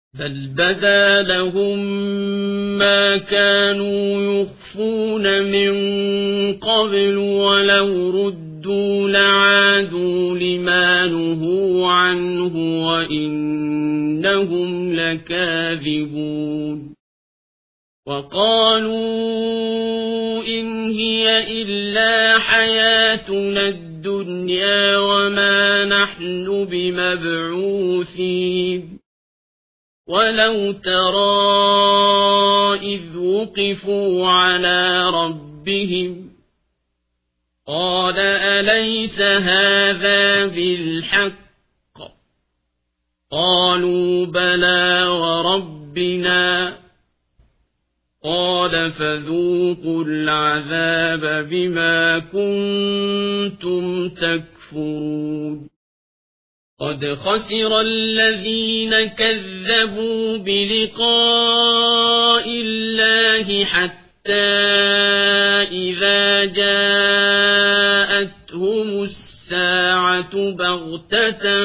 بل بدا لهم ما كانوا يخفون من قبل ولو ردوا لعادوا لما نهوا عنه وإنهم لكاذبون وقالوا إن هي إلا حياتنا الدنيا وما نحن بمبعوثين ولو ترى إذ وقفوا على ربهم قال أليس هذا بالحق قالوا بلى وربنا قال فذوقوا العذاب بما كنتم تكفرون قد خسر الذين كذبوا بلقاء الله حتى إذا جاءتهم الساعة بغتة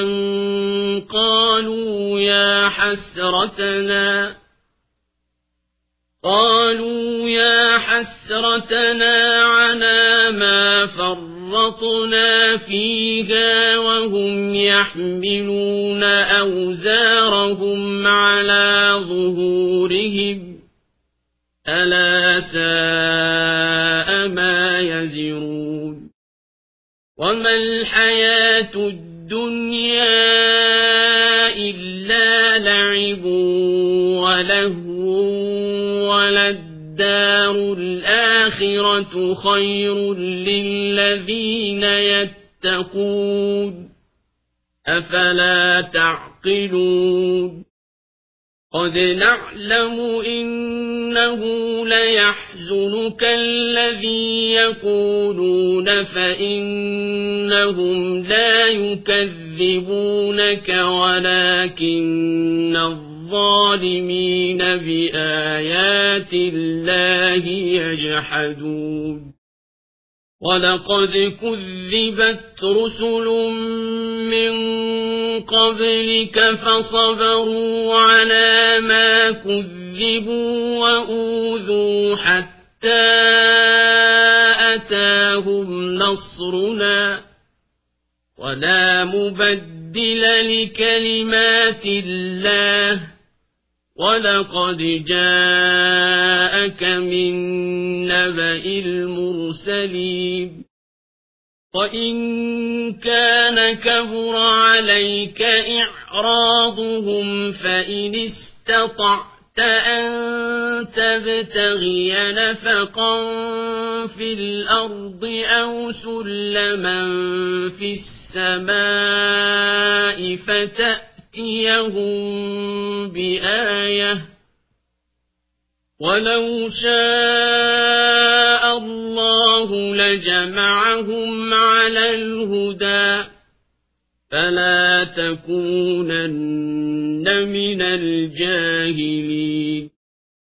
قالوا يا حسرتنا على ما فرطنا فيها وهم يحملون أوزارهم على ظهورهم ألا ساء ما يزرون وما الحياة الدنيا إلا لعب ولهو وللدار الآخرة خير للذين يتقون أفلا تعقلون قد نعلم إنه ليحزنك الذي يقولون فإنهم لا يكذبونك ولكن الظالمين بآيات الله يجحدون ولقد كذبت رسل من قبلك فصبروا على ما كذبوا وأوذوا حتى أتاهم نصرنا ولا مبدل لكلمات الله ولقد جاءك من نبأ المرسلين وإن كان كبر عليك إعراضهم فإن استطعت أن تبتغي نفقا في الأرض أو سلما في السماء فتأتيهم بآية ولو شاء الله لجمعهم على الهدى فلا تكونن من الجاهلين